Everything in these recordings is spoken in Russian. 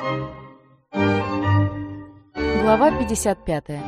Глава 55.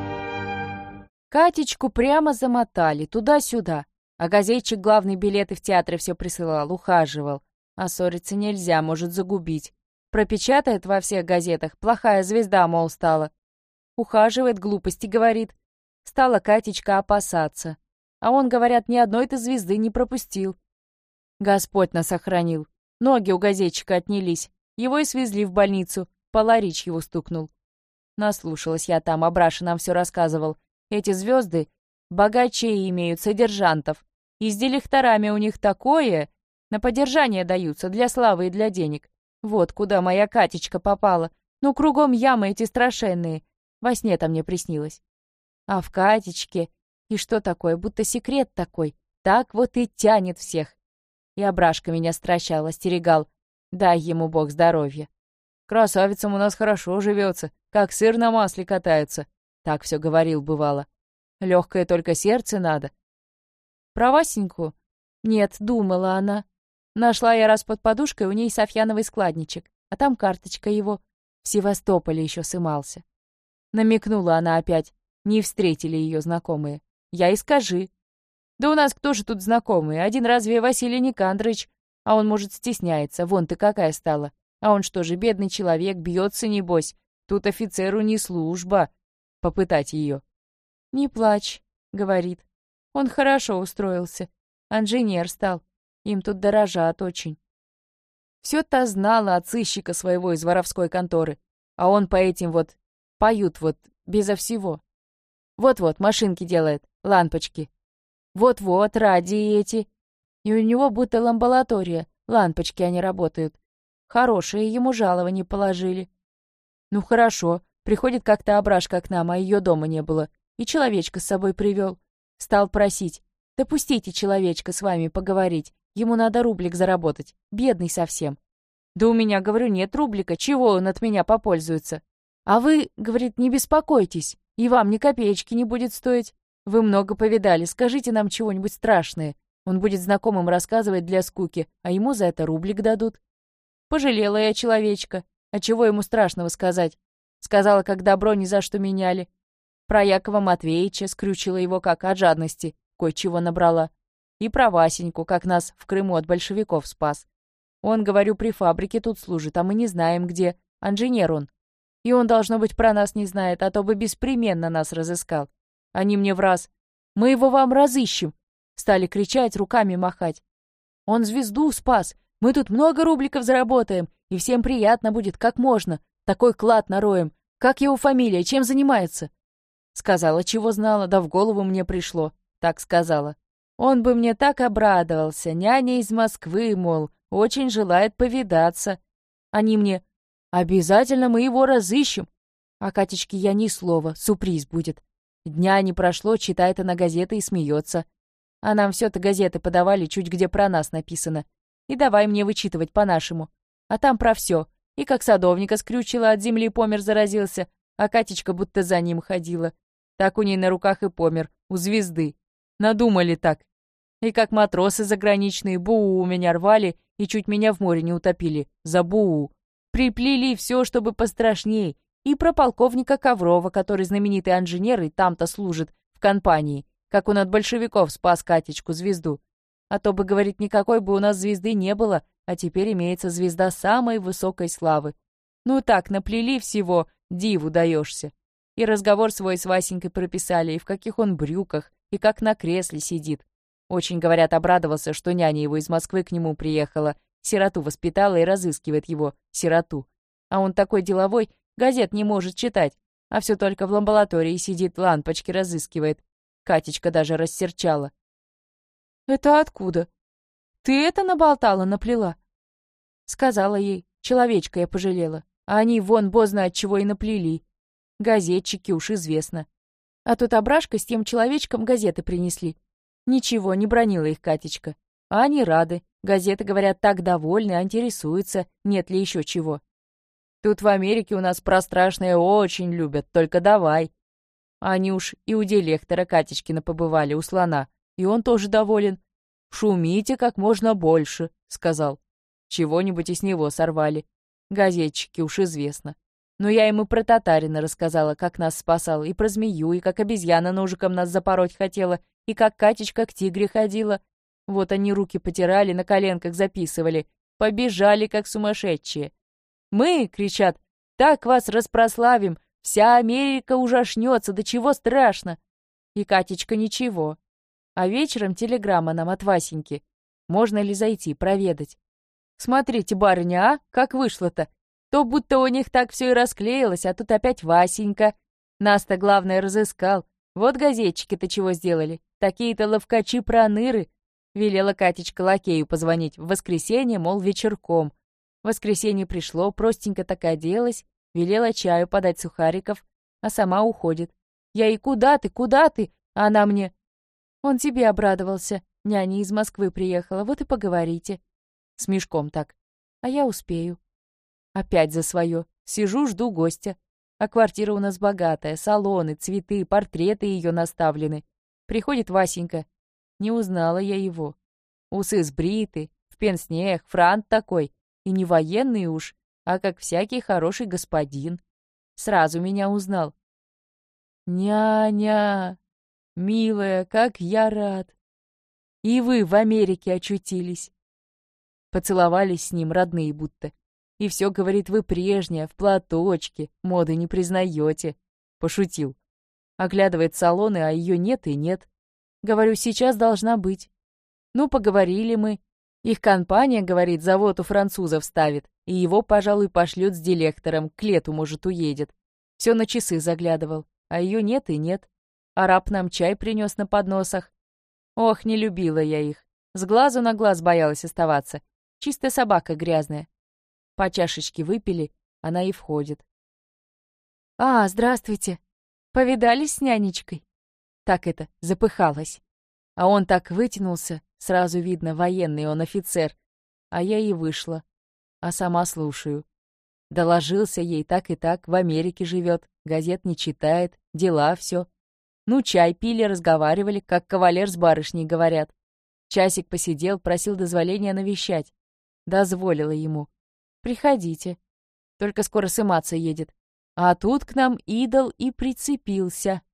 Катечку прямо замотали, туда-сюда. А газетчик главный билеты в театры все присылал, ухаживал. А ссориться нельзя, может загубить. Пропечатает во всех газетах, плохая звезда, мол, стала. Ухаживает, глупости говорит. Стала Катечка опасаться. А он, говорят, ни одной-то звезды не пропустил. Господь нас охранил. Ноги у газетчика отнялись. Его и свезли в больницу. Паларич его стукнул. Наслушалась я там, Абраша нам все рассказывал. Эти звезды богачей имеют, содержантов. И с делихторами у них такое, на поддержание даются, для славы и для денег. Вот куда моя Катечка попала. Ну, кругом ямы эти страшенные. Во сне-то мне приснилось. А в Катечке... И что такое, будто секрет такой. Так вот и тянет всех. И Абрашка меня стращал, остерегал. Дай ему Бог здоровья. Красавицам у нас хорошо живется, как сыр на масле катаются. Так все говорил, бывало. Легкое только сердце надо. Про Васеньку? Нет, думала она. Нашла я раз под подушкой у ней софьяновый складничек, а там карточка его. В Севастополе еще сымался. Намекнула она опять. Не встретили ее знакомые. Я и скажи. Да у нас кто же тут знакомые? Один разве Василий Никандрович? А он, может, стесняется. Вон ты какая стала. А он что же, бедный человек, бьется, небось. Тут офицеру не служба. Попытать ее. «Не плачь», — говорит. Он хорошо устроился. Инженер стал. Им тут дорожат очень. Все-то знала от сыщика своего из воровской конторы. А он по этим вот... Поют вот, безо всего. Вот-вот, машинки делает, лампочки. Вот-вот, радии эти. И у него будто ламбалатория, лампочки они работают. Хорошие ему жалование положили. Ну хорошо, приходит как-то Абрашка к нам, а ее дома не было. И человечка с собой привел. Стал просить. Да пустите человечка с вами поговорить. Ему надо рублик заработать. Бедный совсем. Да у меня, говорю, нет рублика. Чего он от меня попользуется? А вы, говорит, не беспокойтесь. И вам ни копеечки не будет стоить. Вы много повидали. Скажите нам чего-нибудь страшное. Он будет знакомым рассказывать для скуки, а ему за это рублик дадут. Пожалела я человечка. А чего ему страшного сказать? Сказала, как добро ни за что меняли. Про Якова Матвеевича скрючила его как от жадности, кое-чего набрала. И про Васеньку, как нас в Крыму от большевиков спас. Он, говорю, при фабрике тут служит, а мы не знаем где. Инженер он. И он, должно быть, про нас не знает, а то бы беспременно нас разыскал. Они мне враз: «Мы его вам разыщем!» Стали кричать, руками махать. Он звезду спас. Мы тут много рубликов заработаем, и всем приятно будет, как можно. Такой клад нароем. Как его фамилия, чем занимается? Сказала, чего знала, да в голову мне пришло. Так сказала. Он бы мне так обрадовался. Няня из Москвы, мол, очень желает повидаться. Они мне: «Обязательно мы его разыщем». А Катечке я ни слова, сюрприз будет. Дня не прошло, читает она газеты и смеется. А нам все-то газеты подавали, чуть где про нас написано. И давай мне вычитывать по-нашему. А там про все. И как садовника скрючила, от земли помер, заразился, а Катечка будто за ним ходила. Так у ней на руках и помер, у звезды. Надумали так. И как матросы заграничные БУ у меня рвали и чуть меня в море не утопили. За БУ. Приплели все, чтобы пострашней. И про полковника Коврова, который знаменитый инженер и там-то служит, в компании, как он от большевиков спас Катечку, звезду. А то бы, говорит, никакой бы у нас звезды не было, а теперь имеется звезда самой высокой славы. Ну так, наплели всего, диву даешься. И разговор свой с Васенькой прописали, и в каких он брюках, и как на кресле сидит. Очень, говорят, обрадовался, что няня его из Москвы к нему приехала, сироту воспитала и разыскивает его, сироту. А он такой деловой, газет не может читать, а все только в ламбалатории сидит, лампочки разыскивает. Катечка даже рассерчала. «Это откуда? Ты это наболтала, наплела?» Сказала ей, человечка я пожалела, а они вон бозна от чего и наплели. Газетчики уж известно. А тут Абрашка с тем человечком газеты принесли. Ничего, не бронила их Катечка. А они рады. Газеты, говорят, так довольны, а интересуются, нет ли еще чего. Тут в Америке у нас про страшное очень любят, только давай. Они уж и у директора Катечкина побывали, у слона, и он тоже доволен. «Шумите как можно больше», — сказал. Чего-нибудь и с него сорвали. Газетчики, уж известно. Но я ему про татарина рассказала, как нас спасал, и про змею, и как обезьяна ножиком нас запороть хотела, и как Катечка к тигре ходила. Вот они руки потирали, на коленках записывали. Побежали, как сумасшедшие. «Мы!» — кричат. «Так вас распрославим! Вся Америка ужашнется, до чего страшно!» И Катечка ничего. А вечером телеграмма нам от Васеньки. Можно ли зайти, проведать? Смотрите, барыня, а? Как вышло-то? То будто у них так все и расклеилось, а тут опять Васенька. Нас-то, главное, разыскал. Вот газетчики-то чего сделали. Такие-то ловкачи-проныры. Велела Катечка лакею позвонить в воскресенье, мол, вечерком. В воскресенье пришло, простенько так оделась, велела чаю подать сухариков, а сама уходит. Я ей: «Куда ты, куда ты?» А она мне: «Он тебе обрадовался. Няня из Москвы приехала, вот и поговорите». С мешком так. А я успею. Опять за свое. Сижу, жду гостя. А квартира у нас богатая, салоны, цветы, портреты ее наставлены. Приходит Васенька. Не узнала я его. Усы сбриты, в пенснеях, франт такой. И не военный уж, а как всякий хороший господин. Сразу меня узнал. «Няня, милая, как я рад! И вы в Америке очутились!» Поцеловались с ним, родные будто. И все, говорит, вы прежняя, в платочке, моды не признаете. Пошутил. Оглядывает салоны, а ее нет и нет. Говорю, сейчас должна быть. Ну, поговорили мы. Их компания, говорит, завод у французов ставит, и его, пожалуй, пошлют с директором, к лету, может, уедет. Все на часы заглядывал, а ее нет и нет. Араб нам чай принес на подносах. Ох, не любила я их. С глазу на глаз боялась оставаться. Чистая собака грязная. По чашечке выпили, она и входит. «А, здравствуйте. Повидались с нянечкой?» Так это, запыхалась. А он так вытянулся, сразу видно, военный он офицер. А я и вышла. А сама слушаю. Доложился ей так и так, в Америке живет, газет не читает, дела все. Ну, чай пили, разговаривали, как кавалер с барышней говорят. Часик посидел, просил дозволения навещать. Дозволила ему. «Приходите. Только скоро сыматься едет. А тут к нам идол и прицепился».